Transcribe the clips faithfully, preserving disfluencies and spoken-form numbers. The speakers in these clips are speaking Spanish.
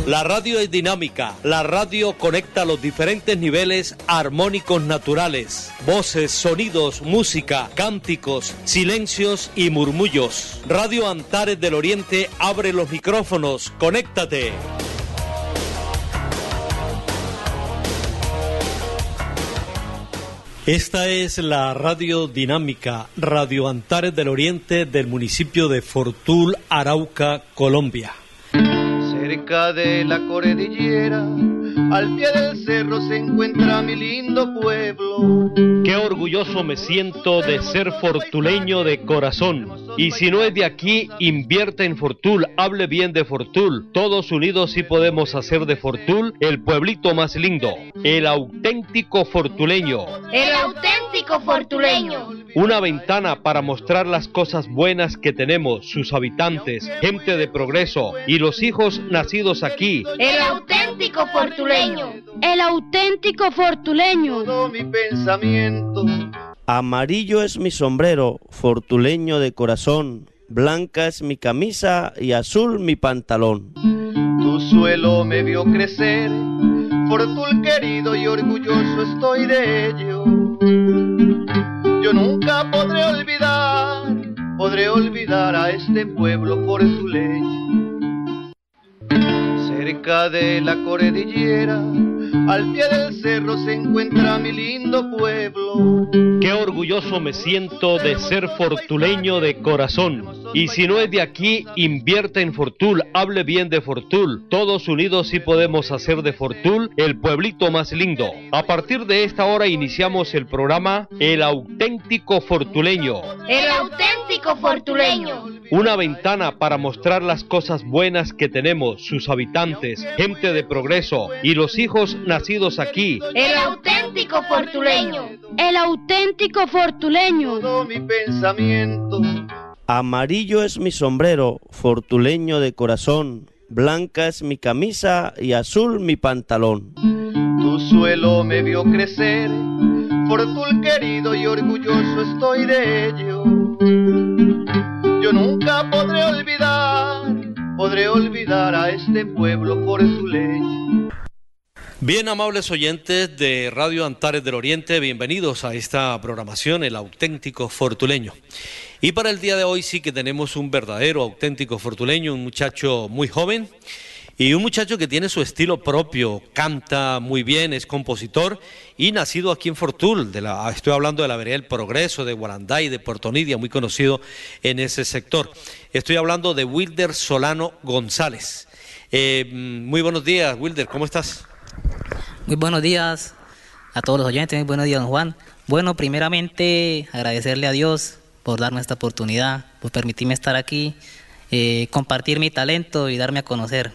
La radio es dinámica, la radio conecta los diferentes niveles armónicos naturales, voces, sonidos, música, cánticos, silencios y murmullos. Radio Antares del Oriente abre los micrófonos, conéctate. Esta es la radio dinámica, Radio Antares del Oriente del municipio de Fortul, Arauca, Colombia. Cerca de la cordillera, al pie del cerro se encuentra mi lindo pueblo. Qué orgulloso me siento de ser fortuleño de corazón. Y si no es de aquí, invierte en Fortul, hable bien de Fortul. Todos unidos sí podemos hacer de Fortul el pueblito más lindo, el auténtico fortuleño. El auténtico fortuleño. Una ventana para mostrar las cosas buenas que tenemos, sus habitantes, gente de progreso y los hijos nacidos aquí. El auténtico fortuleño. El auténtico fortuleño. Todo mi pensamiento. Amarillo es mi sombrero, fortuleño de corazón, blanca es mi camisa y azul mi pantalón. Tu suelo me vio crecer, Fortul querido y orgulloso estoy de ello. Yo nunca podré olvidar, podré olvidar a este pueblo fortuleño. Cerca de la cordillera, al pie del cerro se encuentra mi lindo pueblo. Qué orgulloso me siento de ser fortuleño de corazón. Y si no es de aquí, invierte en Fortul, hable bien de Fortul. Todos unidos sí podemos hacer de Fortul el pueblito más lindo. A partir de esta hora iniciamos el programa El auténtico fortuleño. El auténtico fortuleño. Una ventana para mostrar las cosas buenas que tenemos, sus habitantes, gente de progreso y los hijos nacidos aquí. El auténtico fortuleño. El auténtico fortuleño. Todo mi pensamiento. Amarillo es mi sombrero, fortuleño de corazón, blanca es mi camisa y azul mi pantalón. Tu suelo me vio crecer, Fortul querido y orgulloso estoy de ello. Yo nunca podré olvidar, podré olvidar a este pueblo fortuleño. Bien, amables oyentes de Radio Antares del Oriente, bienvenidos a esta programación, El auténtico fortuleño. Y para el día de hoy sí que tenemos un verdadero auténtico fortuleño, un muchacho muy joven y un muchacho que tiene su estilo propio, canta muy bien, es compositor y nacido aquí en Fortul, de la, estoy hablando de la vereda del Progreso, de Guaranday, de Puerto Nidia, muy conocido en ese sector. Estoy hablando de Wilder Solano González. Eh, muy buenos días, Wilder, ¿cómo estás? Muy buenos días a todos los oyentes, muy buenos días, don Juan. Bueno, primeramente agradecerle a Dios por darme esta oportunidad, por permitirme estar aquí, eh, compartir mi talento y darme a conocer.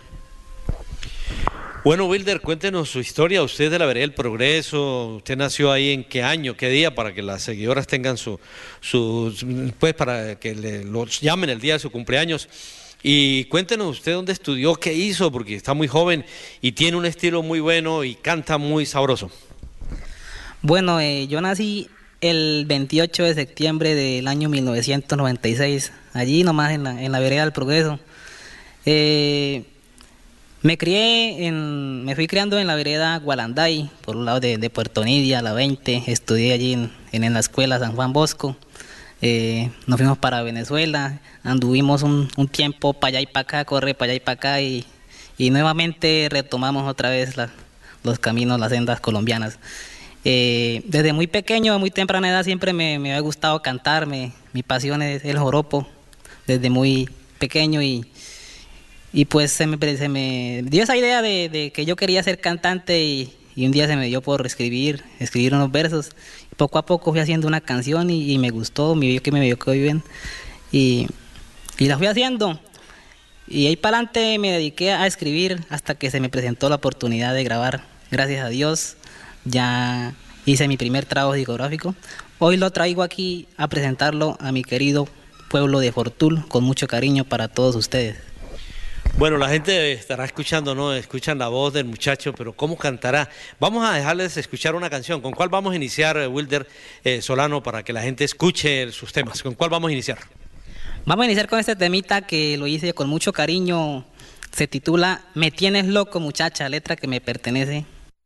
Bueno, Wilder, cuéntenos su historia. Usted es de la vereda del Progreso, usted nació ahí en qué año, qué día, para que las seguidoras tengan su, su pues para que le, los llamen el día de su cumpleaños. Y cuéntenos usted dónde estudió, qué hizo, porque está muy joven y tiene un estilo muy bueno y canta muy sabroso. Bueno, eh, yo nací el veintiocho de septiembre del año mil novecientos noventa y seis, allí nomás en la, en la vereda del Progreso. Eh, me crié, en, me fui criando en la vereda Guaranday, por un lado de, de Puerto Nidia, la veinte, estudié allí en, en, en la escuela San Juan Bosco. Eh, nos fuimos para Venezuela, anduvimos un, un tiempo para allá y para acá, corre para allá y para acá y, y nuevamente retomamos otra vez la, los caminos, las sendas colombianas. Eh, desde muy pequeño, a muy temprana edad siempre me, me había gustado cantar, me, mi pasión es el joropo, desde muy pequeño y, y pues se me, se me dio esa idea de, de que yo quería ser cantante y, y un día se me dio por escribir, escribir unos versos. Poco a poco fui haciendo una canción y, y me gustó, me vio que me vio que bien y, y la fui haciendo. Y ahí para adelante me dediqué a escribir hasta que se me presentó la oportunidad de grabar. Gracias a Dios ya hice mi primer trabajo discográfico. Hoy lo traigo aquí a presentarlo a mi querido pueblo de Fortul con mucho cariño para todos ustedes. Bueno, la gente estará escuchando, ¿no? Escuchan la voz del muchacho, pero ¿cómo cantará? Vamos a dejarles escuchar una canción. ¿Con cuál vamos a iniciar, Wilder eh, Solano, para que la gente escuche sus temas? ¿Con cuál vamos a iniciar? Vamos a iniciar con este temita que lo hice con mucho cariño Se titula Me tienes loco muchacha, letra que me pertenece.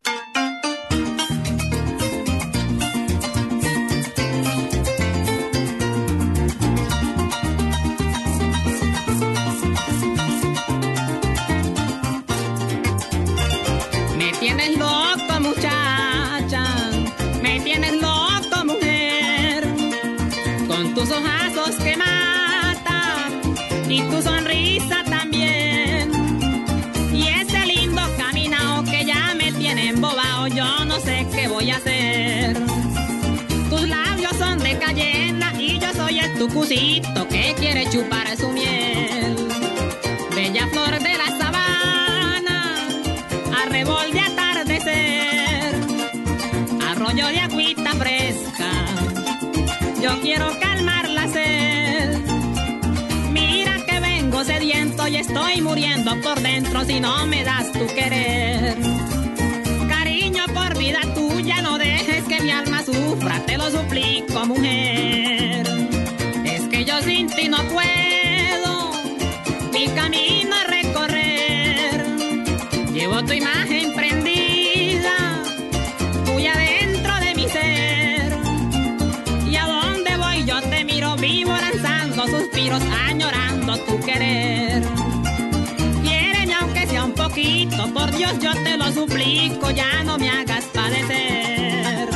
Me tienes loco muchacha, me tienes loco mujer, con tus ojazos que matan y tu sonrisa también, y ese lindo caminao que ya me tiene embobado, yo no sé qué voy a hacer. Tus labios son de cayena y yo soy el tucucito que quiere chupar su miel. Bella flor de la sabana, arrebol de atardecer, arroyo de agüita fresca, yo quiero calmar la sed. Mira que vengo sediento y estoy muriendo por dentro si no me das tu querer. Cariño, por vida tuya no dejes que mi alma sufra, te lo suplico mujer. Es que yo sin ti no puedo mi camino a recorrer. Llevo tu imagen prendida muy adentro de mi ser, y a donde voy yo te miro vivo lanzando suspiros, añorando tu querer. Quiéreme aunque sea un poquito, por Dios yo te lo suplico, ya no me hagas padecer.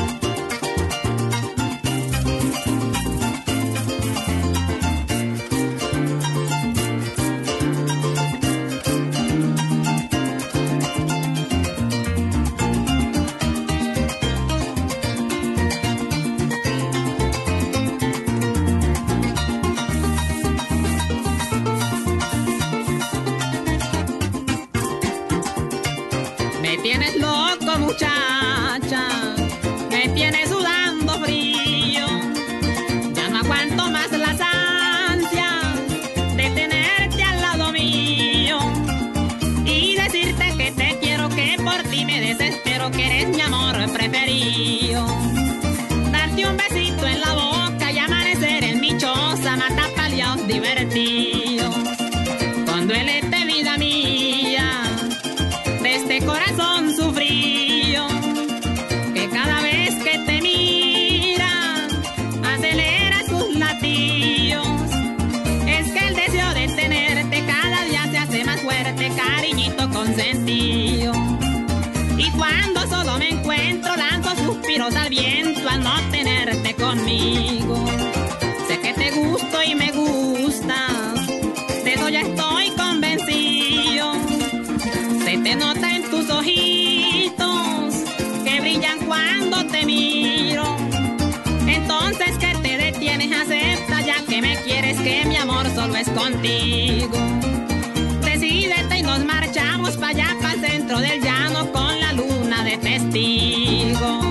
Me tienes loco muchacha, me tienes sudando frío, ya no aguanto más las ansias de tenerte al lado mío y decirte que te quiero, que por ti me desespero, que eres mi amor preferido. Darte un besito en la boca y amanecer en mi choza, mata paliados divertidos. Cuando él esté vida mía, de este corazón sufrido, que cada vez que te mira acelera sus latidos. Es que el deseo de tenerte cada día se hace más fuerte, cariñito consentido. Y cuando solo me encuentro lanzo suspiros al viento al no tenerte conmigo. Sé que te gusto y me gustas, de eso ya estoy convencido. Se te nota en tus ojitos que brillan cuando te miro. Entonces, ¿qué te detienes? Acepta ya que me quieres, que mi amor solo es contigo. Decídete y nos marchamos para allá, para el centro del llano, con la luna de testigo.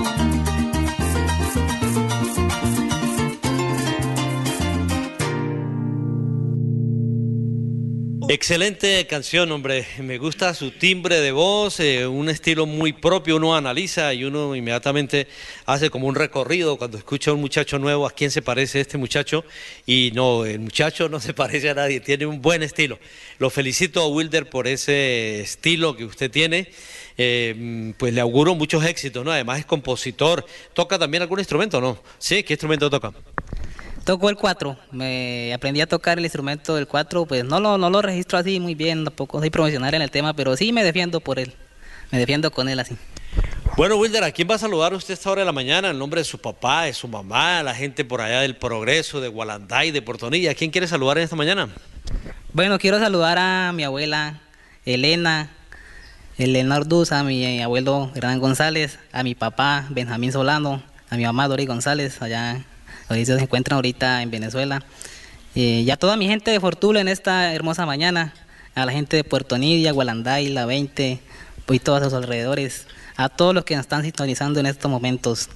Excelente canción, hombre. Me gusta su timbre de voz, eh, un estilo muy propio. Uno analiza y uno inmediatamente hace como un recorrido cuando escucha a un muchacho nuevo. ¿A quién se parece este muchacho? Y no, el muchacho no se parece a nadie. Tiene un buen estilo. Lo felicito a Wilder por ese estilo que usted tiene. Eh, pues le auguro muchos éxitos, ¿no? Además es compositor. ¿Toca también algún instrumento, no? Sí, ¿qué instrumento toca? Toco el cuatro, me aprendí a tocar el instrumento del cuatro, pues no lo, no lo registro así muy bien, tampoco soy profesional en el tema, pero sí me defiendo por él, me defiendo con él así. Bueno, Wilder, ¿a quién va a saludar usted a esta hora de la mañana? En nombre de su papá, de su mamá, la gente por allá del Progreso, de Gualanday, de Portonilla. ¿A quién quiere saludar en esta mañana? Bueno, quiero saludar a mi abuela Elena, Elena Orduza, a mi abuelo Hernán González, a mi papá Benjamín Solano, a mi mamá Dori González, allá se encuentran ahorita en Venezuela, eh, y a toda mi gente de Fortuna en esta hermosa mañana, a la gente de Puerto Nidia, Gualanday, La veinte, y todos sus alrededores, a todos los que nos están sintonizando en estos momentos.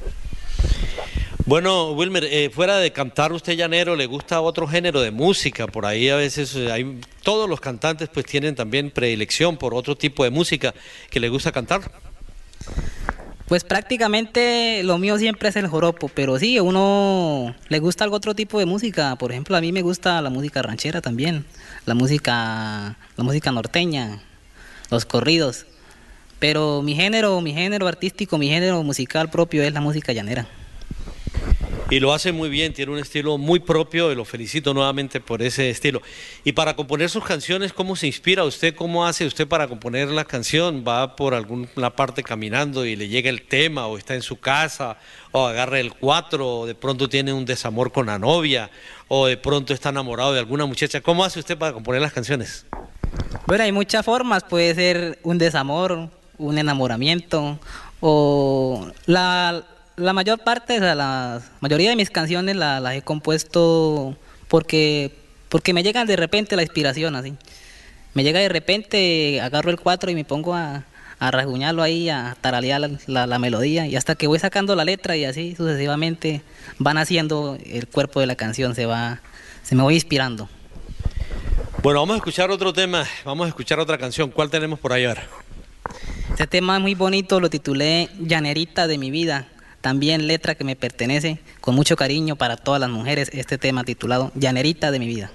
Bueno, Wilmer, eh, fuera de cantar usted llanero, ¿le gusta otro género de música? Por ahí a veces eh, hay, todos los cantantes pues tienen también predilección por otro tipo de música que le gusta cantar. Pues prácticamente lo mío siempre es el joropo, pero sí, a uno le gusta algo otro tipo de música. Por ejemplo, a mí me gusta la música ranchera también, la música, la música norteña, los corridos. Pero mi género, mi género artístico, mi género musical propio es la música llanera. Y lo hace muy bien, tiene un estilo muy propio y lo felicito nuevamente por ese estilo. Y para componer sus canciones, ¿cómo se inspira usted? ¿Cómo hace usted para componer la canción? ¿Va por alguna parte caminando y le llega el tema, o está en su casa, o agarra el cuatro, o de pronto tiene un desamor con la novia, o de pronto está enamorado de alguna muchacha? ¿Cómo hace usted para componer las canciones? Bueno, hay muchas formas, puede ser un desamor, un enamoramiento, o la... La mayor parte, o sea, la mayoría de mis canciones las la he compuesto porque, porque me llegan de repente la inspiración, así. Me llega de repente, agarro el cuatro y me pongo a, a rasguñarlo ahí, a taralear la, la, la melodía, y hasta que voy sacando la letra y así sucesivamente van haciendo el cuerpo de la canción, se va, se me voy inspirando. Bueno, vamos a escuchar otro tema, vamos a escuchar otra canción. ¿Cuál tenemos por ahí ahora? Este tema es muy bonito, lo titulé Llanerita de mi vida. También letra que me pertenece, con mucho cariño para todas las mujeres, este tema titulado Llanerita de mi vida.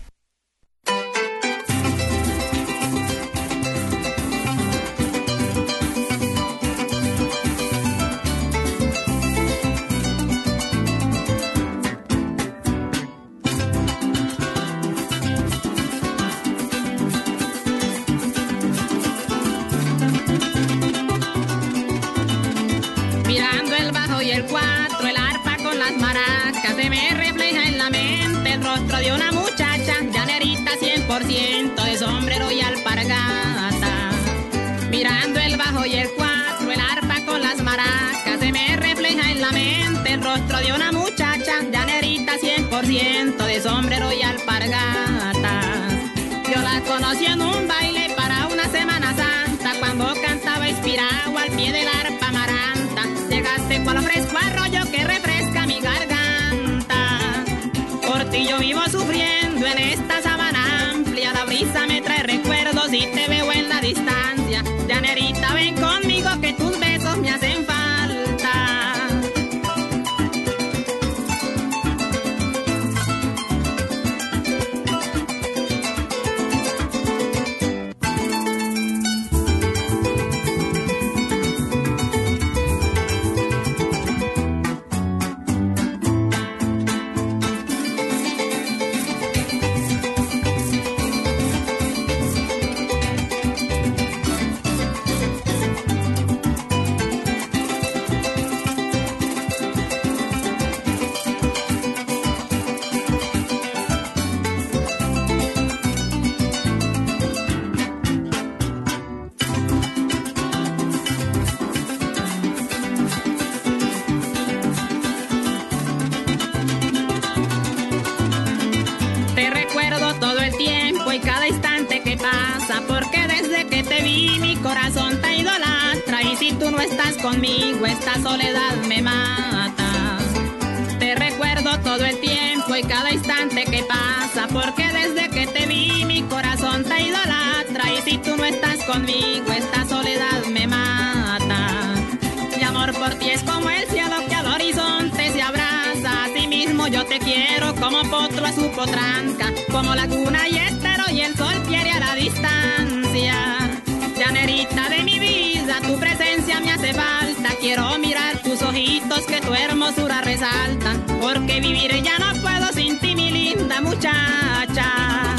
De una muchacha llanerita cien por ciento de sombrero y alpargata. Mirando el bajo y el cuatro, el arpa con las maracas, se me refleja en la mente el rostro de una muchacha llanerita cien por ciento de sombrero y alpargata. Yo la conocí en un baile para una Semana Santa, cuando cantaba inspirado al pie del arpa maranta. Llegaste cual fresco arroyo que refresca mi garganta. Por ti yo vivo sufriendo en esta sabana amplia, la brisa me trae recuerdos y te veo en la distancia. Llanerita, ven conmigo que tus besos me hacen falta. Porque desde que te vi mi corazón te idolatra, y si tú no estás conmigo esta soledad me mata. Te recuerdo todo el tiempo y cada instante que pasa, porque desde que te vi mi corazón te idolatra, y si tú no estás conmigo esta soledad me mata. Mi amor por ti es como el cielo que al horizonte se abraza, así mismo yo te quiero como potro a su potranca, como laguna y estero y el sol quiere a la distancia. Llanerita de mi vida, tu presencia me hace falta, quiero mirar tus ojitos que tu hermosura resaltan, porque vivir ya no puedo sin ti, mi linda muchacha.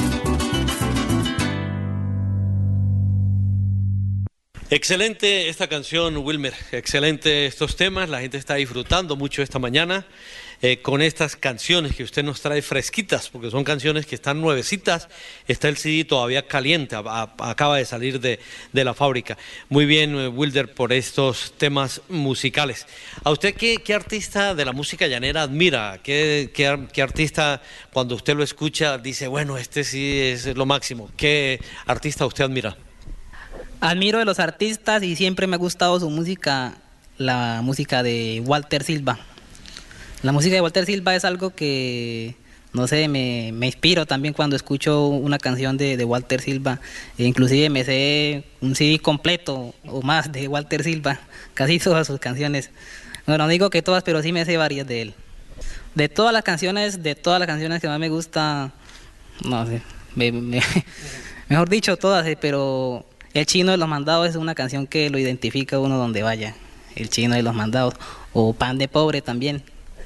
Excelente esta canción, Wilmer, excelente estos temas, la gente está disfrutando mucho esta mañana eh, con estas canciones que usted nos trae fresquitas, porque son canciones que están nuevecitas, está el C D todavía caliente, a, a, acaba de salir de, de la fábrica. Muy bien, eh, Wilder, por estos temas musicales. ¿A usted qué, qué artista de la música llanera admira? ¿Qué, qué, qué artista, cuando usted lo escucha, dice, bueno, este sí es lo máximo? ¿Qué artista usted admira? Admiro de los artistas y siempre me ha gustado su música, la música de Walter Silva. La música de Walter Silva es algo que no sé, me, me inspiro también cuando escucho una canción de, de Walter Silva. E inclusive me sé un C D completo o más de Walter Silva, casi todas sus canciones. Bueno, no digo que todas, pero sí me sé varias de él. De todas las canciones, de todas las canciones que más me gusta, no sé, me, me, mejor dicho todas, eh, pero El Chino de los Mandados es una canción que lo identifica uno donde vaya. El Chino de los Mandados, o Pan de Pobre también.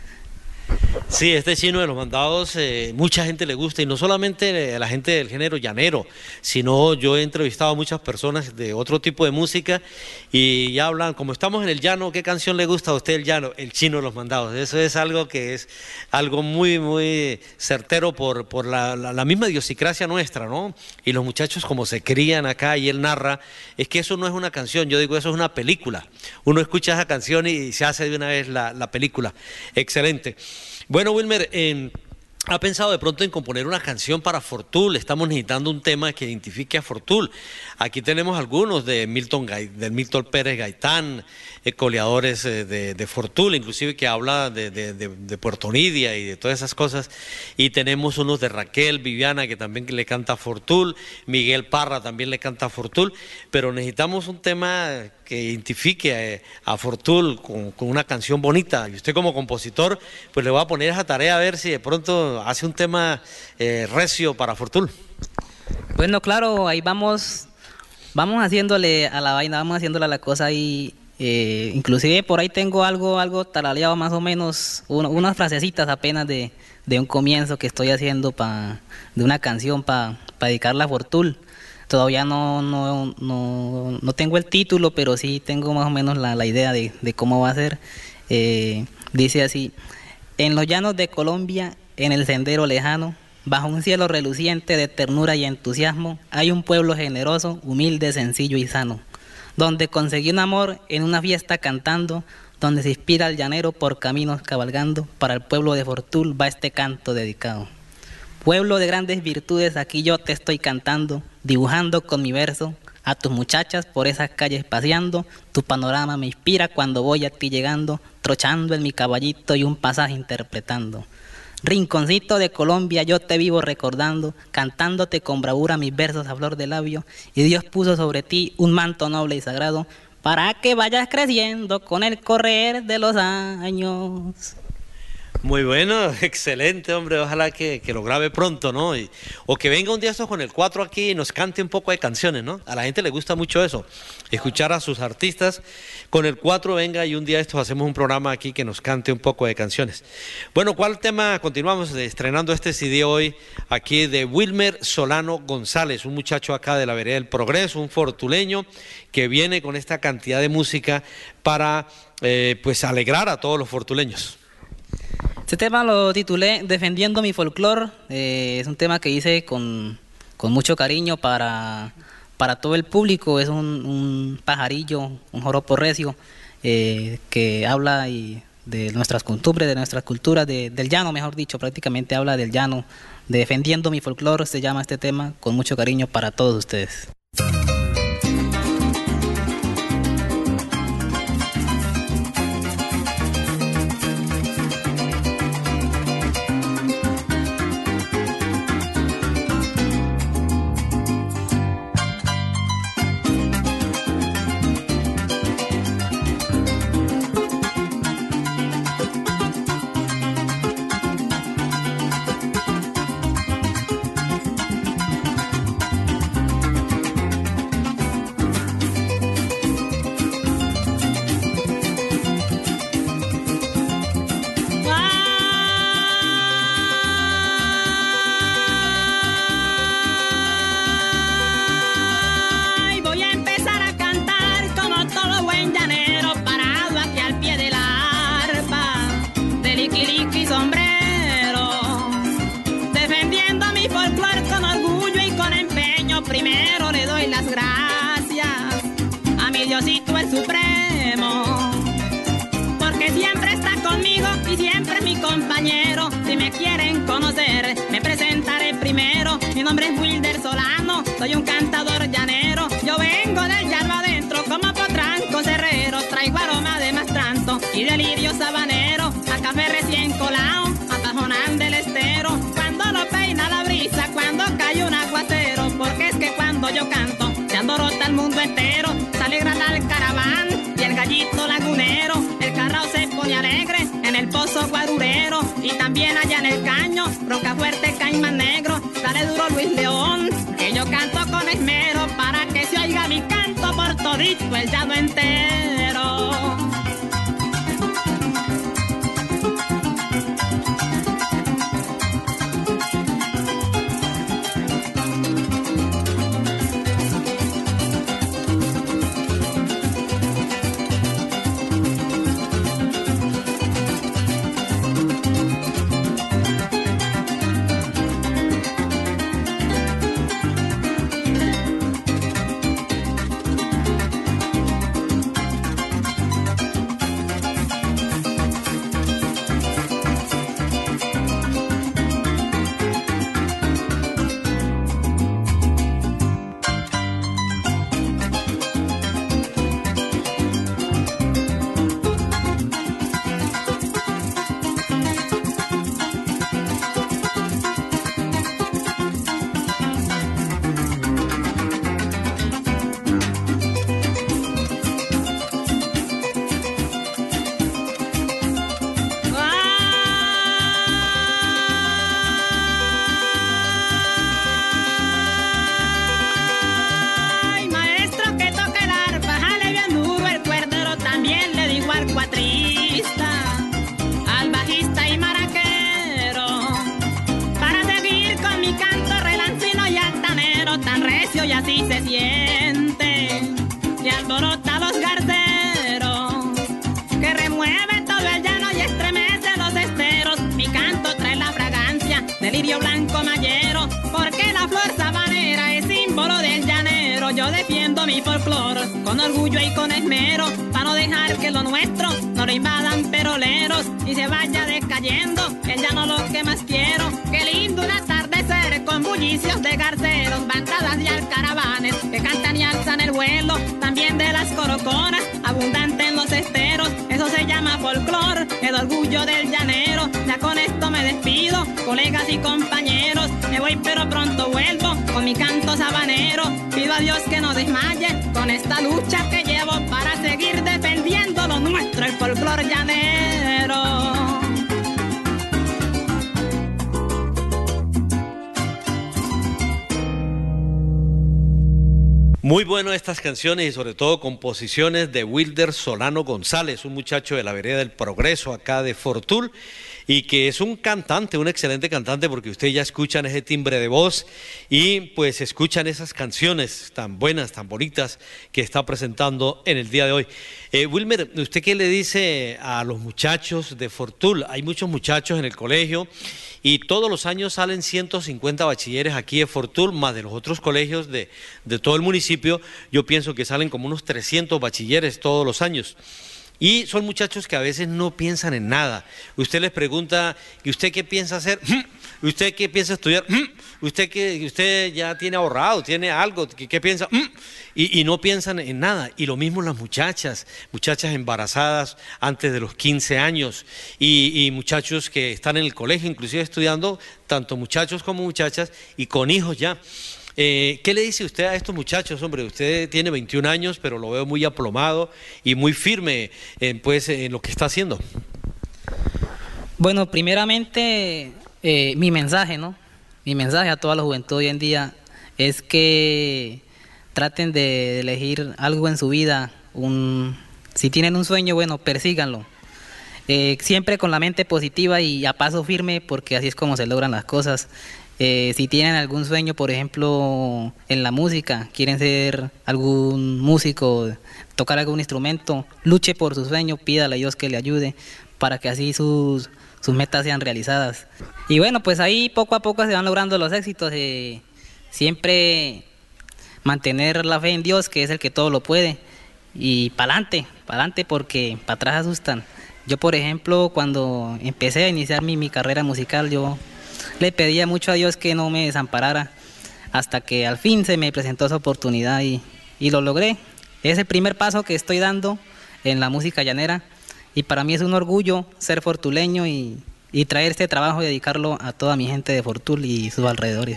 Sí, este Chino de los Mandados, eh, mucha gente le gusta, y no solamente a la gente del género llanero, sino yo he entrevistado a muchas personas de otro tipo de música y ya hablan, como estamos en el llano, ¿qué canción le gusta a usted el llano? El Chino de los Mandados. Eso es algo que es algo muy, muy certero por, por la, la, la misma idiosincrasia nuestra, ¿no? Y los muchachos como se crían acá y él narra, es que eso no es una canción, yo digo, eso es una película. Uno escucha esa canción y se hace de una vez la, la película. Excelente. Bueno, Wilmer, eh, ¿ha pensado de pronto en componer una canción para Fortul? Estamos necesitando un tema que identifique a Fortul. Aquí tenemos algunos de Milton, de Milton Pérez Gaitán, eh, coleadores eh, de, de Fortul, inclusive que habla de, de, de, de Puerto Nidia y de todas esas cosas. Y tenemos unos de Raquel Viviana, que también le canta a Fortul, Miguel Parra también le canta a Fortul, pero necesitamos un tema que identifique a, a Fortul con, con una canción bonita. Y usted como compositor, pues le va a poner esa tarea a ver si de pronto hace un tema eh, recio para Fortul. Bueno, claro, ahí vamos, vamos haciéndole a la vaina, vamos haciéndole a la cosa y eh, inclusive por ahí tengo algo, algo taraleado más o menos, uno, unas frasecitas apenas de, de un comienzo que estoy haciendo pa, de una canción para pa dedicarla a Fortul. Todavía no, no, no, no tengo el título, pero sí tengo más o menos la, la idea de, de cómo va a ser. Eh, dice así: en los llanos de Colombia, en el sendero lejano, bajo un cielo reluciente de ternura y entusiasmo, hay un pueblo generoso, humilde, sencillo y sano, donde conseguí un amor en una fiesta cantando, donde se inspira el llanero por caminos cabalgando, para el pueblo de Fortul va este canto dedicado. Pueblo de grandes virtudes, aquí yo te estoy cantando, dibujando con mi verso a tus muchachas por esas calles paseando, tu panorama me inspira cuando voy a ti llegando, trochando en mi caballito y un pasaje interpretando. Rinconcito de Colombia yo te vivo recordando, cantándote con bravura mis versos a flor de labio, y Dios puso sobre ti un manto noble y sagrado, para que vayas creciendo con el correr de los años. Muy bueno, excelente, hombre, ojalá que, que lo grabe pronto, ¿no? Y, o que venga un día esto con el cuatro aquí y nos cante un poco de canciones, ¿no? A la gente le gusta mucho eso, escuchar a sus artistas. Con el cuatro venga y un día estos hacemos un programa aquí que nos cante un poco de canciones. Bueno, ¿cuál tema? Continuamos estrenando este C D hoy aquí de Wilmer Solano González, un muchacho acá de la Vereda del Progreso, un fortuleño que viene con esta cantidad de música para eh, pues alegrar a todos los fortuleños. Este tema lo titulé Defendiendo mi folclor. Eh, es un tema que hice con, con mucho cariño para, para todo el público. Es un, un pajarillo, un joropo recio eh, que habla y de nuestras costumbres, de nuestras culturas, de, del llano, mejor dicho, prácticamente habla del llano. Defendiendo mi folclor se llama este tema, con mucho cariño para todos ustedes. Primero le doy las gracias a mi Diosito el Supremo, porque siempre está conmigo y siempre es mi compañero. Si me quieren conocer, me presentaré primero. Mi nombre es Wilder Solano, soy un cantador llanero. Yo vengo del llano adentro como potranco cerrero. Traigo aroma de mastranto y delirio sabanero, a café recién colado, a Tajonán del Estero. todito el llano entero. Y así se siente y alborota los garceros, que remueve todo el llano y estremece los esteros. Mi canto trae la fragancia del lirio blanco mayero, porque la flor sabanera es símbolo del llanero. Yo defiendo mi folclor con orgullo y con esmero, para no dejar que lo nuestro no lo invadan peroleros y se vaya decayendo el llano lo que más quiero. Qué lindo un atardecer con bullicios de garceros, bandadas y alcaravanes que cantan y alzan el vuelo, también de las coroconas, abundante en los esteros. Eso se llama folclor, el orgullo del llanero. Ya con esto me despido, colegas y compañeros. Me voy pero pronto vuelvo con mi canto sabanero. Pido a Dios que no desmaye con esta lucha que llevo para seguir defendiendo lo nuestro, el folclor llanero. Muy bueno estas canciones y sobre todo composiciones de Wilder Solano González, un muchacho de la vereda del Progreso acá de Fortul, y que es un cantante, un excelente cantante, porque ustedes ya escuchan ese timbre de voz y pues escuchan esas canciones tan buenas, tan bonitas que está presentando en el día de hoy. Eh, Wilmer, ¿usted qué le dice a los muchachos de Fortul? Hay muchos muchachos en el colegio y todos los años salen ciento cincuenta bachilleres aquí de Fortul, más de los otros colegios de, de todo el municipio. Yo pienso que salen como unos trescientos bachilleres todos los años. Y son muchachos que a veces no piensan en nada. Usted les pregunta, ¿y usted qué piensa hacer? ¿Usted qué piensa estudiar? ¿Usted qué, usted ya tiene ahorrado, tiene algo? ¿Qué, qué piensa? Y, y no piensan en nada. Y lo mismo las muchachas, muchachas embarazadas antes de los quince años y, y muchachos que están en el colegio, inclusive estudiando, tanto muchachos como muchachas y con hijos ya. Eh, ¿Qué le dice usted a estos muchachos? Hombre, usted tiene veintiún años, pero lo veo muy aplomado y muy firme en, pues, en lo que está haciendo. Bueno, primeramente, eh, mi mensaje, ¿no? Mi mensaje a toda la juventud hoy en día es que traten de elegir algo en su vida. Un, si tienen un sueño, bueno, persíganlo. Eh, siempre con la mente positiva y a paso firme, porque así es como se logran las cosas. Eh, si tienen algún sueño, por ejemplo, en la música, quieren ser algún músico, tocar algún instrumento, luche por su sueño, pídale a Dios que le ayude para que así sus, sus metas sean realizadas. Y bueno, pues ahí poco a poco se van logrando los éxitos. Eh, siempre mantener la fe en Dios, que es el que todo lo puede, y pa'lante, pa'lante, porque para atrás asustan. Yo, por ejemplo, cuando empecé a iniciar mi, mi carrera musical, yo le pedía mucho a Dios que no me desamparara, hasta que al fin se me presentó esa oportunidad y, y lo logré. Es el primer paso que estoy dando en la música llanera y para mí es un orgullo ser fortuleño y, y traer este trabajo y dedicarlo a toda mi gente de Fortul y sus alrededores.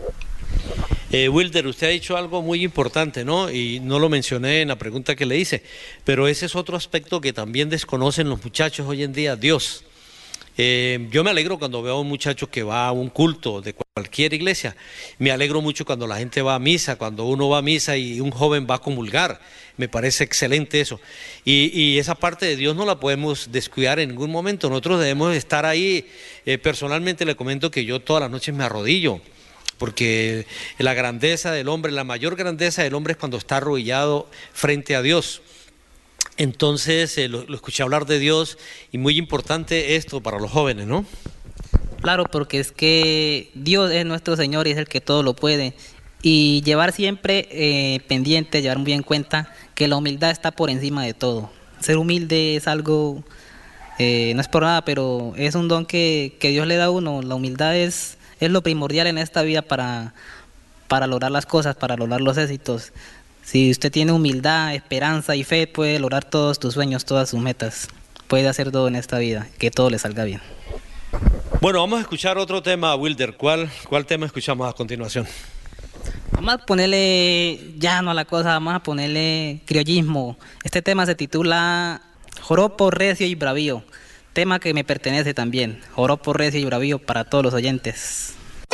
Eh, Wilder, usted ha dicho algo muy importante, ¿no? Y no lo mencioné en la pregunta que le hice, pero ese es otro aspecto que también desconocen los muchachos hoy en día, Dios. Eh, yo me alegro cuando veo a un muchacho que va a un culto de cualquier iglesia. Me alegro mucho cuando la gente va a misa, cuando uno va a misa y un joven va a comulgar. Me parece excelente eso. Y, y esa parte de Dios no la podemos descuidar en ningún momento. Nosotros debemos estar ahí. Eh, personalmente le comento que yo todas las noches me arrodillo, porque la grandeza del hombre, la mayor grandeza del hombre es cuando está arrodillado frente a Dios. Entonces, eh, lo, lo escuché hablar de Dios y muy importante esto para los jóvenes, ¿no? Claro, porque es que Dios es nuestro Señor y es el que todo lo puede. Y llevar siempre eh, pendiente, llevar muy en cuenta que la humildad está por encima de todo. Ser humilde es algo, eh, no es por nada, pero es un don que, que Dios le da a uno. La humildad es, es lo primordial en esta vida para, para lograr las cosas, para lograr los éxitos. Si usted tiene humildad, esperanza y fe, puede lograr todos tus sueños, todas sus metas. Puede hacer todo en esta vida, que todo le salga bien. Bueno, vamos a escuchar otro tema, Wilder. ¿Cuál, cuál tema escuchamos a continuación? Vamos a ponerle llano a la cosa, vamos a ponerle criollismo. Este tema se titula Joropo, Recio y Bravío, tema que me pertenece también. Joropo, Recio y Bravío para todos los oyentes.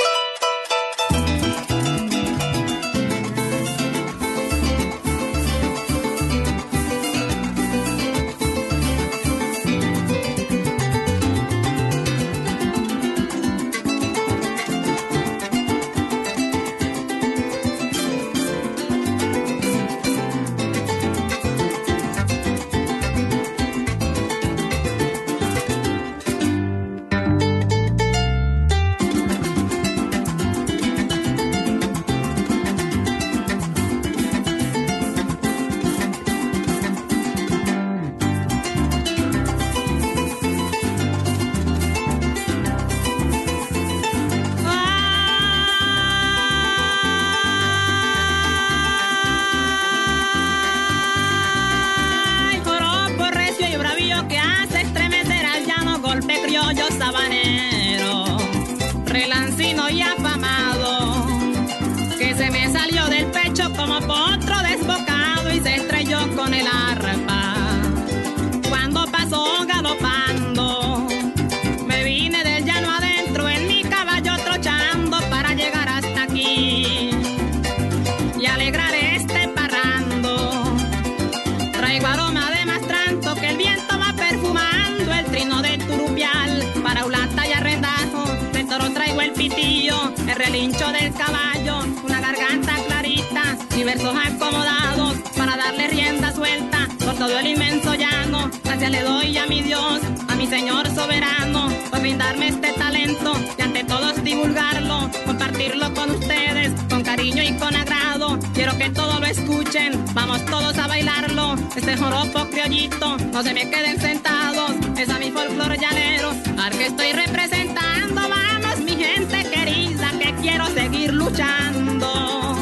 El relincho del caballo, una garganta clarita y versos acomodados para darle rienda suelta por todo el inmenso llano. Gracias le doy a mi Dios, a mi Señor soberano, por brindarme este talento y ante todos divulgarlo, compartirlo con ustedes, con cariño y con agrado. Quiero que todos lo escuchen, vamos todos a bailarlo. Este joropo criollito, no se me queden sentados, es a mi folclore llanero, al que estoy representando. Vamos mi gente querida, que quiero seguir luchando.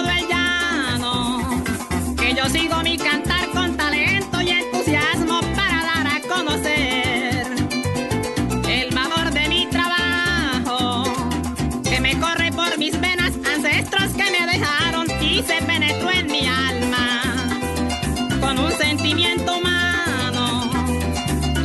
Yo sigo mi cantar con talento y entusiasmo para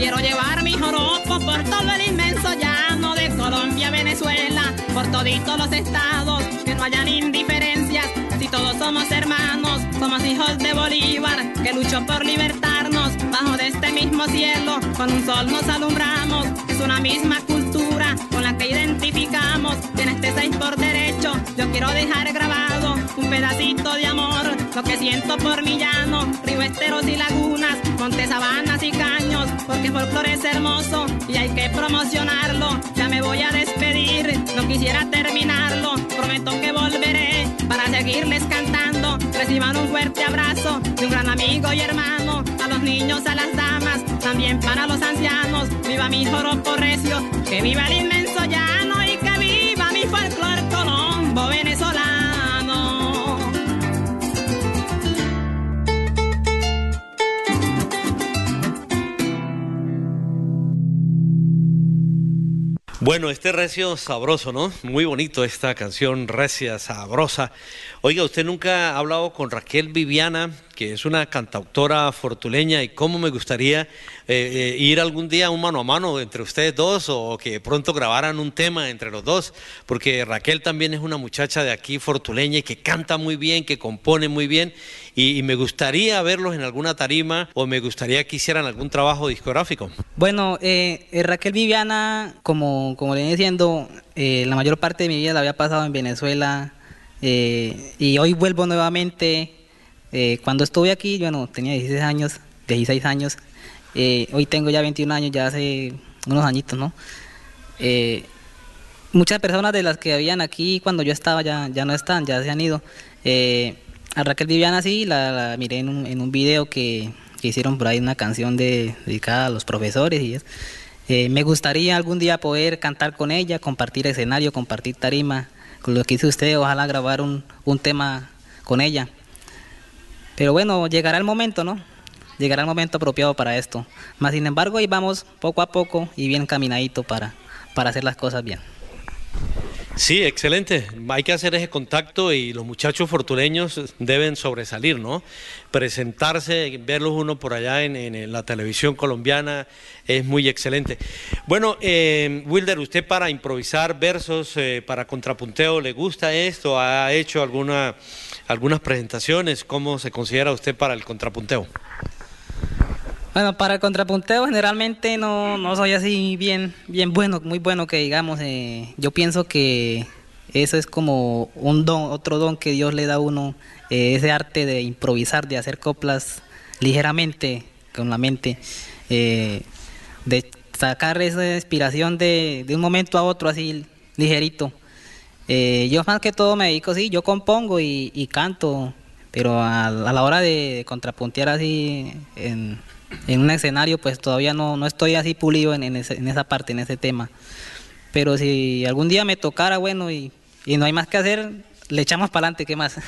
quiero llevar mi joropo por todo el inmenso llano de Colombia, Venezuela, por toditos los estados, que no hayan indiferencias, si todos somos hermanos, somos hijos de Bolívar, que luchó por libertarnos, bajo de este mismo cielo, con un sol nos alumbramos, es una misma cultura con la que identificamos, y en este seis por derecho, yo quiero dejar grabado un pedacito de amor, lo que siento por mi llano, río, esteros y lagunas, montes, sabanas y caños, porque el folclore es hermoso y hay que promocionarlo. Ya me voy a despedir, no quisiera terminarlo, prometo que volveré para seguirles cantando. Reciban un fuerte abrazo de un gran amigo y hermano, a los niños, a las damas, también para los ancianos. Viva mi joropo recio, que viva el inmenso llano y que viva mi folclore colombo venezolano. Bueno, este recio sabroso, ¿no? Muy bonito esta canción recia, sabrosa. Oiga, ¿usted nunca ha hablado con Raquel Viviana, que es una cantautora fortuleña, y cómo me gustaría eh, eh, ir algún día un mano a mano entre ustedes dos, o que pronto grabaran un tema entre los dos? Porque Raquel también es una muchacha de aquí fortuleña y que canta muy bien, que compone muy bien, y, y me gustaría verlos en alguna tarima, o me gustaría que hicieran algún trabajo discográfico. Bueno, eh, eh, Raquel Viviana, como, como le venía diciendo, eh, la mayor parte de mi vida la había pasado en Venezuela, eh, y hoy vuelvo nuevamente. Eh, cuando estuve aquí, bueno, tenía dieciséis años, dieciséis años, eh, hoy tengo ya veintiún años, ya hace unos añitos, ¿no? Eh, muchas personas de las que habían aquí cuando yo estaba ya, ya no están, ya se han ido. Eh, a Raquel Viviana sí, la, la miré en un, en un video que, que hicieron por ahí, una canción de, dedicada a los profesores y eso. Eh, me gustaría algún día poder cantar con ella, compartir escenario, compartir tarima, con lo que hizo usted, ojalá grabar un, un tema con ella. Pero bueno, llegará el momento, ¿no? Llegará el momento apropiado para esto. Más sin embargo, ahí vamos poco a poco y bien caminadito para, para hacer las cosas bien. Sí, excelente. Hay que hacer ese contacto y los muchachos fortuleños deben sobresalir, ¿no? Presentarse, verlos uno por allá en, en la televisión colombiana es muy excelente. Bueno, eh, Wilder, ¿usted para improvisar versos, eh, para contrapunteo, le gusta esto? ¿Ha hecho alguna, algunas presentaciones? ¿Cómo se considera usted para el contrapunteo? Bueno, para el contrapunteo generalmente no, no soy así bien, bien bueno, muy bueno que digamos. Eh, yo pienso que eso es como un don, otro don que Dios le da a uno, eh, ese arte de improvisar, de hacer coplas ligeramente, con la mente, eh, de sacar esa inspiración de, de un momento a otro así ligerito. Eh, yo más que todo me dedico, sí, yo compongo y, y canto, pero a, a la hora de contrapuntear así en... en un escenario pues todavía no, no estoy así pulido en, en, ese, en esa parte, en ese tema, pero si algún día me tocara, bueno, y, y no hay más que hacer, le echamos para adelante, ¿qué más?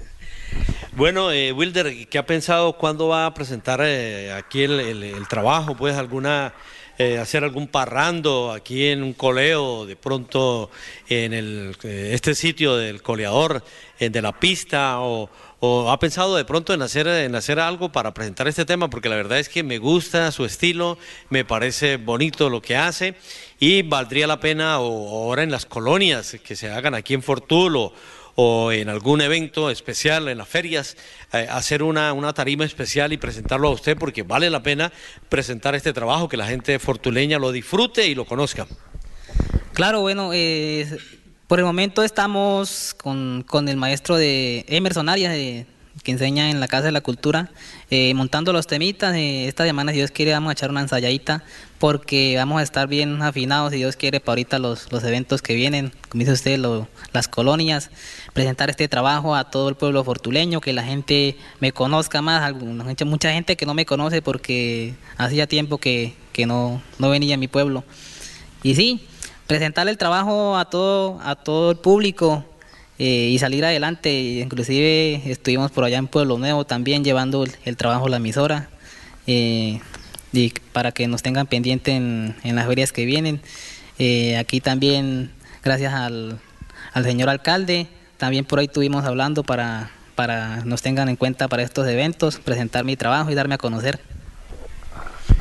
Bueno, eh, Wilder, ¿qué ha pensado cuándo va a presentar eh, aquí el, el, el trabajo? Pues alguna, eh, hacer algún parrando aquí en un coleo, de pronto en el, eh, este sitio del coleador, eh, de la pista, o... ¿O ha pensado de pronto en hacer, en hacer algo para presentar este tema? Porque la verdad es que me gusta su estilo, me parece bonito lo que hace y valdría la pena, o ahora en las colonias que se hagan aquí en Fortul, o, o en algún evento especial, en las ferias, eh, hacer una, una tarima especial y presentarlo a usted, porque vale la pena presentar este trabajo, que la gente fortuleña lo disfrute y lo conozca. Claro, bueno, eh... por el momento estamos con, con el maestro de Emerson Arias, de, que enseña en la Casa de la Cultura, eh, montando los temitas. Eh, esta semana, si Dios quiere, vamos a echar una ensayadita, porque vamos a estar bien afinados, si Dios quiere, para ahorita los, los eventos que vienen, como dice usted, lo, las colonias, presentar este trabajo a todo el pueblo fortuleño, que la gente me conozca más, alguna, mucha gente que no me conoce porque hacía tiempo que, que no, no venía a mi pueblo. Y sí, presentar el trabajo a todo a todo el público, eh, y salir adelante. Inclusive estuvimos por allá en Pueblo Nuevo también llevando el, el trabajo a la emisora, eh, y para que nos tengan pendiente en, en las ferias que vienen. Eh, aquí también, gracias al, al señor alcalde, también por ahí estuvimos hablando para, para nos tengan en cuenta para estos eventos, presentar mi trabajo y darme a conocer.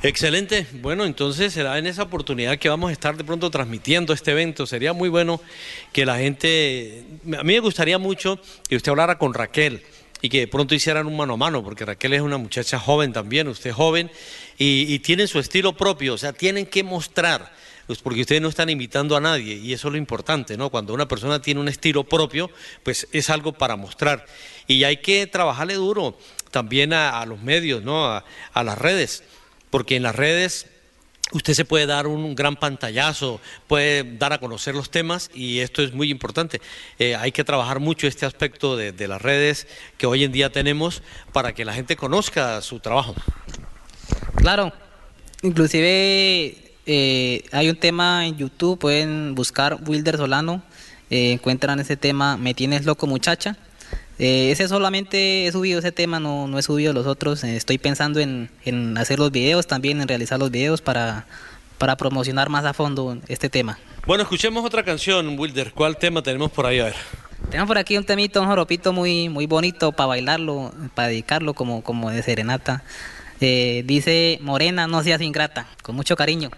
Excelente. Bueno, entonces será en esa oportunidad que vamos a estar de pronto transmitiendo este evento. Sería muy bueno que la gente... A mí me gustaría mucho que usted hablara con Raquel y que de pronto hicieran un mano a mano, porque Raquel es una muchacha joven también, usted es joven, y, y tienen su estilo propio, o sea, tienen que mostrar, pues porque ustedes no están imitando a nadie, y eso es lo importante, ¿no? Cuando una persona tiene un estilo propio, pues es algo para mostrar. Y hay que trabajarle duro también a, a los medios, ¿no? A, a las redes, porque en las redes usted se puede dar un gran pantallazo, puede dar a conocer los temas y esto es muy importante. Eh, hay que trabajar mucho este aspecto de, de las redes que hoy en día tenemos para que la gente conozca su trabajo. Claro, inclusive eh, hay un tema en YouTube, pueden buscar Wilder Solano, eh, encuentran ese tema, Me Tienes Loco Muchacha. Eh, ese solamente he subido ese tema, no, no he subido los otros. Eh, estoy pensando en, en hacer los videos también, en realizar los videos para, para promocionar más a fondo este tema. Bueno, escuchemos otra canción, Wilder. ¿Cuál tema tenemos por ahí? A ver. Tenemos por aquí un temito, un joropito muy, muy bonito para bailarlo, para dedicarlo como, como de serenata. Eh, dice: Morena, no seas ingrata, con mucho cariño.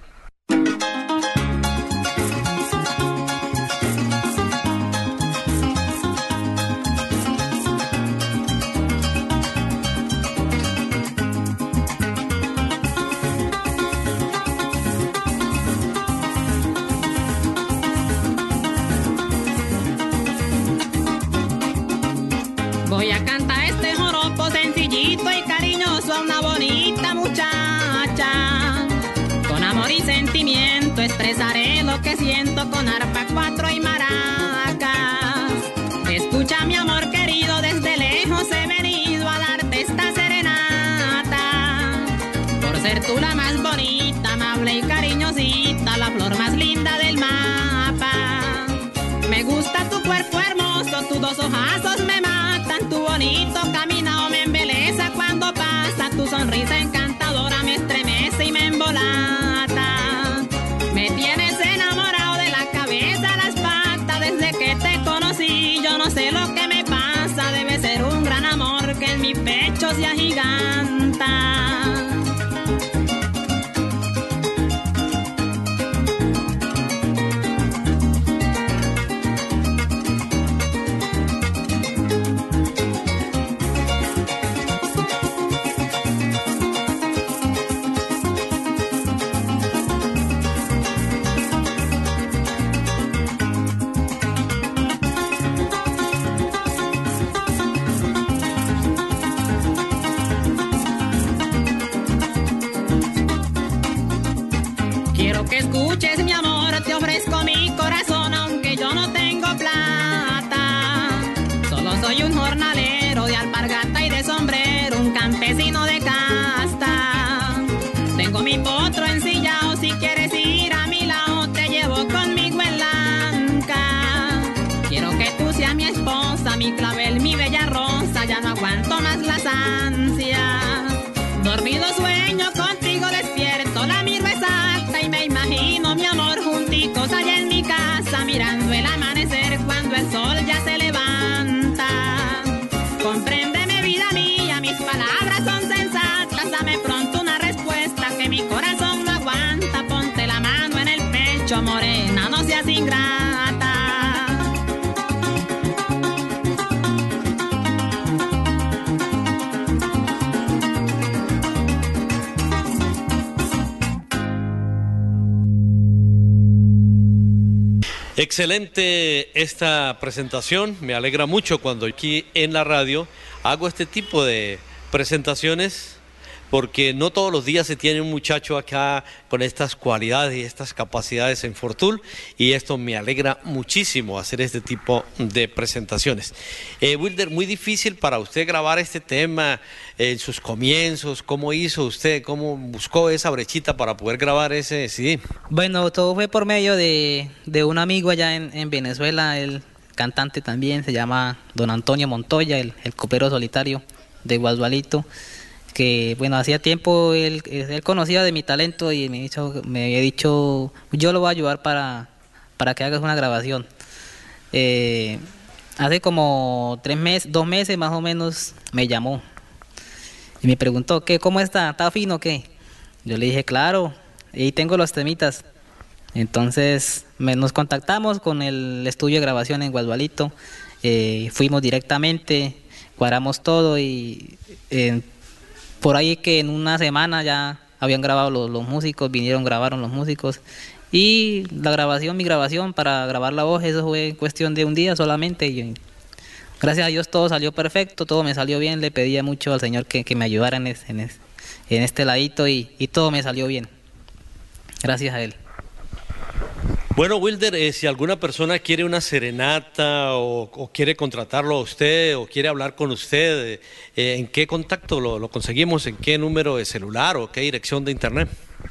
Voy a cantar este joropo sencillito y cariñoso a una bonita muchacha. Con amor y sentimiento expresaré lo que siento con arpa, cuatro y maracas. Escucha, mi amor querido, desde lejos he venido a darte esta serenata. Por ser tú la más bonita, amable y cariñosita, la flor más linda del mapa. Me gusta tu cuerpo hermoso, tus dos ojazos me matan, tu bonito caminado me embeleza cuando pasa, tu sonrisa encantadora me estremece y me embolata. Me tienes enamorado de la cabeza a las patas, desde que te conocí yo no sé lo que me pasa, debe ser un gran amor que en mi pecho se agiganta. Quiero que escuches, mi amor, te ofrezco mi corazón, aunque yo no tengo plata. Solo soy un jornalero de alpargata y de sombrero, un campesino de casta. Tengo mi potro ensillado, si quieres ir a mi lado, te llevo conmigo en lanca. Quiero que tú seas mi esposa, mi clavel, mi bella rosa, ya no aguanto más las ansias. Dormido sueño, contigo despierto, la miro exacta y me imagino, mi amor, junticos allá en mi casa, mirando el amanecer cuando el sol ya se levanta. Compréndeme, vida mía, mis palabras son sensatas, dame pronto una respuesta que mi corazón no aguanta. Ponte la mano en el pecho, morena, no seas ingrata. Excelente esta presentación, me alegra mucho cuando aquí en la radio hago este tipo de presentaciones, porque no todos los días se tiene un muchacho acá con estas cualidades y estas capacidades en Fortul, y esto me alegra muchísimo hacer este tipo de presentaciones. Eh, Wilder, muy difícil para usted grabar este tema en sus comienzos. ¿Cómo hizo usted? ¿Cómo buscó esa brechita para poder grabar ese C D? Bueno, todo fue por medio de, de un amigo allá en, en Venezuela, el cantante también, se llama don Antonio Montoya, el, el copero solitario de Guadualito, que bueno, hacía tiempo él, él conocía de mi talento y me, dicho, me había dicho, yo lo voy a ayudar para, para que hagas una grabación. Eh, hace como tres meses, dos meses más o menos me llamó y me preguntó, ¿qué, cómo está? ¿Está fino o qué? Yo le dije, claro, y tengo los temitas. Entonces me, nos contactamos con el estudio de grabación en Guadualito, eh, fuimos directamente, cuadramos todo y eh, por ahí que en una semana ya habían grabado los, los músicos, vinieron, grabaron los músicos y la grabación, mi grabación para grabar la voz, eso fue cuestión de un día solamente y gracias a Dios todo salió perfecto, todo me salió bien, le pedía mucho al Señor que, que me ayudara en, es, en, es, en este ladito y, y todo me salió bien, gracias a Él. Bueno, Wilder, eh, si alguna persona quiere una serenata o, o quiere contratarlo a usted o quiere hablar con usted, eh, ¿en qué contacto lo, lo conseguimos? ¿En qué número de celular o qué dirección de internet?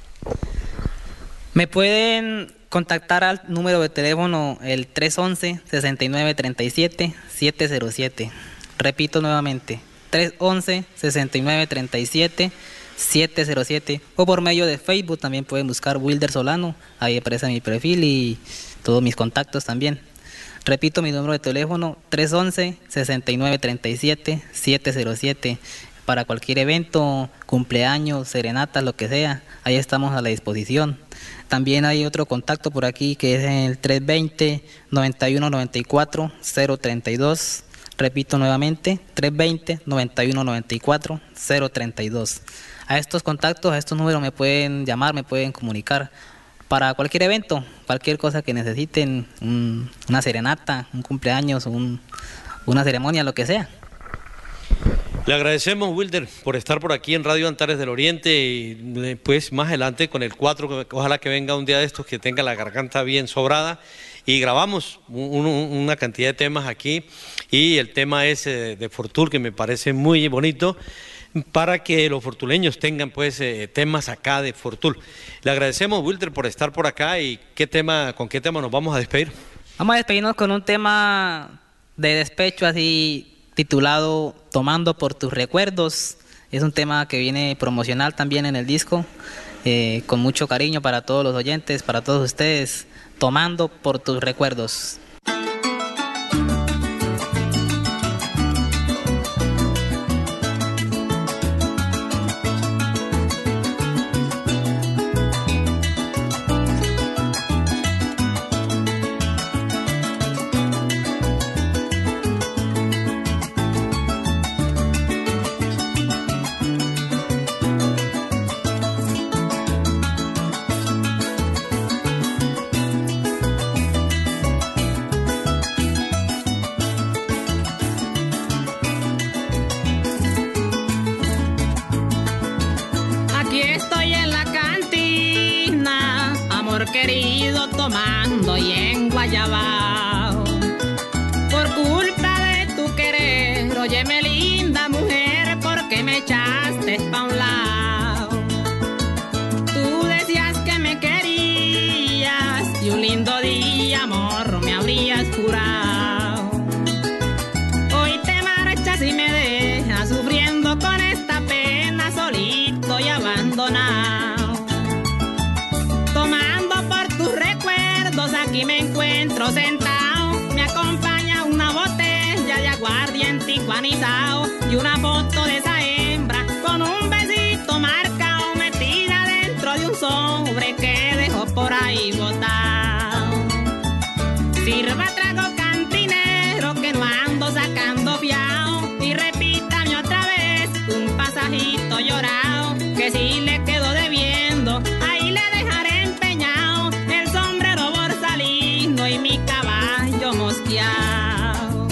Me pueden contactar al número de teléfono el tres once, sesenta y nueve treinta y siete, siete cero siete. Repito nuevamente, tres once, sesenta y nueve treinta y siete, siete cero siete, o por medio de Facebook también pueden buscar Wilder Solano, ahí aparece mi perfil y todos mis contactos también. Repito mi número de teléfono tres once, sesenta y nueve treinta y siete, siete cero siete, para cualquier evento, cumpleaños, serenatas, lo que sea, ahí estamos a la disposición. También hay otro contacto por aquí que es el tres veinte, noventa y uno noventa y cuatro, cero treinta y dos. Repito nuevamente, tres veinte, noventa y uno noventa y cuatro, cero treinta y dos. A estos contactos, a estos números me pueden llamar, me pueden comunicar para cualquier evento, cualquier cosa que necesiten, un, una serenata, un cumpleaños, un, una ceremonia, lo que sea. Le agradecemos, Wilder, por estar por aquí en Radio Antares del Oriente y pues más adelante con el cuatro, ojalá que venga un día de estos que tenga la garganta bien sobrada y grabamos un, un, una cantidad de temas aquí y el tema ese de Fortul que me parece muy bonito para que los fortuleños tengan pues eh, temas acá de Fortul. Le agradecemos, Wilder, por estar por acá y qué tema, con qué tema nos vamos a despedir. Vamos a despedirnos con un tema de despecho así titulado Tomando por tus recuerdos. Es un tema que viene promocional también en el disco, eh, con mucho cariño para todos los oyentes, para todos ustedes. Tomando por tus recuerdos. Querido, tomando y en Guayabao, por culpa de tu querer, óyeme linda mujer, porque me echaste pa' un lado. Tú decías que me querías y un lindo día, amor, me habrías jurado. Hoy te marchas y me dejas sufriendo con esta pena, solito y abandonado. Aquí me encuentro sentado, me acompaña una botella de aguardiente iguanizado y una foto de esa hembra con un besito marcado metida dentro de un sobre que dejó por ahí botado. Sirva trago cantinero que no ando sacando fiao y repítame otra vez un pasajito llorado que si le quedó debiendo, ahí le dejaré empeñado el sombrero borsalino y mi caballo mosqueado.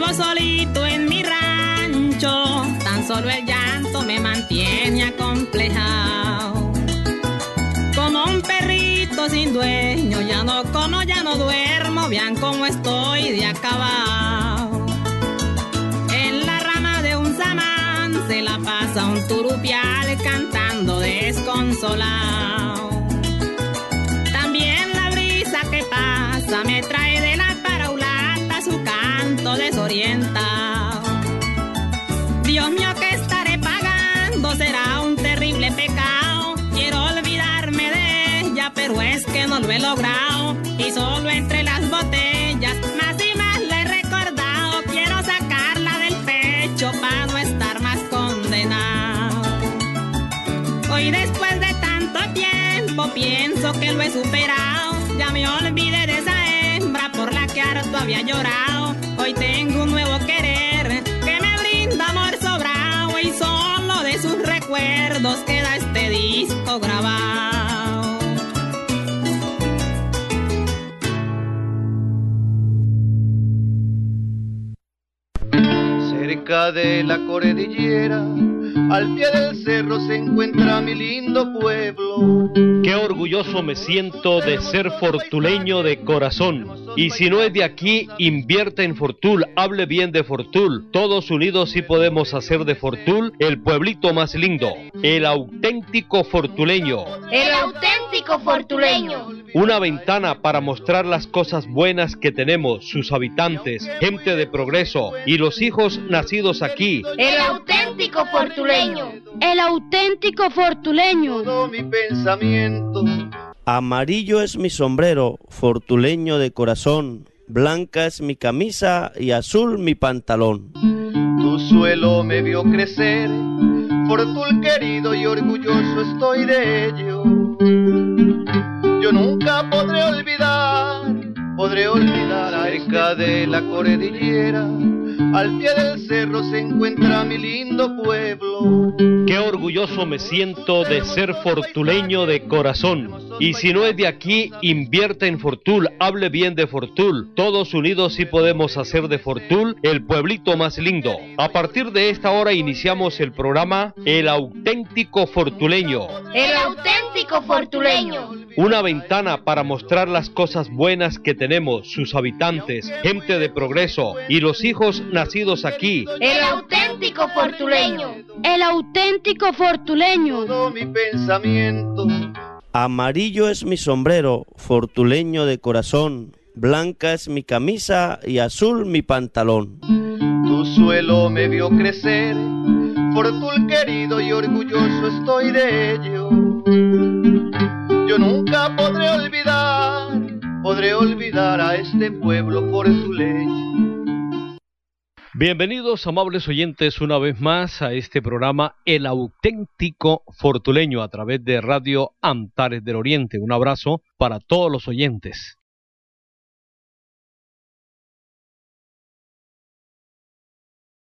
Vivo solito en mi rancho, tan solo el llanto me mantiene acomplejado. Como un perrito sin dueño, ya no como, ya no duermo, vean cómo estoy de acabado. En la rama de un samán se la pasa un turupial cantando desconsolado. También la brisa que pasa me trae de la paraulata su canto desorientado. Dios mío, ¿qué estaré pagando? Será un terrible pecado. Quiero olvidarme de ella, pero es que no lo he logrado. Y solo entre las botellas, más y más la he recordado. Quiero sacarla del pecho para no estar más condenado. Hoy después de tanto tiempo pienso que lo he superado. Ya me olvidé de esa hembra por la que harto había llorado. Hoy tengo un nuevo querer que me brinda amor sobrado. Y solo de sus recuerdos queda este disco grabado. Cerca de la cordillera, al pie del cerro se encuentra mi lindo pueblo. Qué orgulloso me siento de ser fortuleño de corazón. Y si no es de aquí, invierte en Fortul, hable bien de Fortul. Todos unidos sí podemos hacer de Fortul el pueblito más lindo, el auténtico fortuleño. El auténtico fortuleño. Una ventana para mostrar las cosas buenas que tenemos, sus habitantes, gente de progreso y los hijos nacidos aquí. El auténtico fortuleño. El auténtico fortuleño. Todo mi pensamiento. Amarillo es mi sombrero, fortuleño de corazón, blanca es mi camisa y azul mi pantalón. Tu suelo me vio crecer, Fortul querido, y orgulloso estoy de ello. Yo nunca podré olvidar, podré olvidar cerca de la cordillera, al pie del cerro se encuentra mi lindo pueblo. Qué orgulloso me siento de ser fortuleño de corazón. Y si no es de aquí, invierte en Fortul, hable bien de Fortul. Todos unidos sí podemos hacer de Fortul el pueblito más lindo. A partir de esta hora iniciamos el programa El auténtico fortuleño. El auténtico fortuleño. Una ventana para mostrar las cosas buenas que tenemos, sus habitantes, gente de progreso y los hijos nacidos aquí. El auténtico fortuleño. El auténtico fortuleño. Todo mi pensamiento. Amarillo es mi sombrero, fortuleño de corazón, blanca es mi camisa y azul mi pantalón. Tu suelo me vio crecer, Fortul querido, y orgulloso estoy de ello. Yo nunca podré olvidar, podré olvidar a este pueblo fortuleño. Bienvenidos, amables oyentes, una vez más a este programa El auténtico fortuleño a través de Radio Antares del Oriente. Un abrazo para todos los oyentes.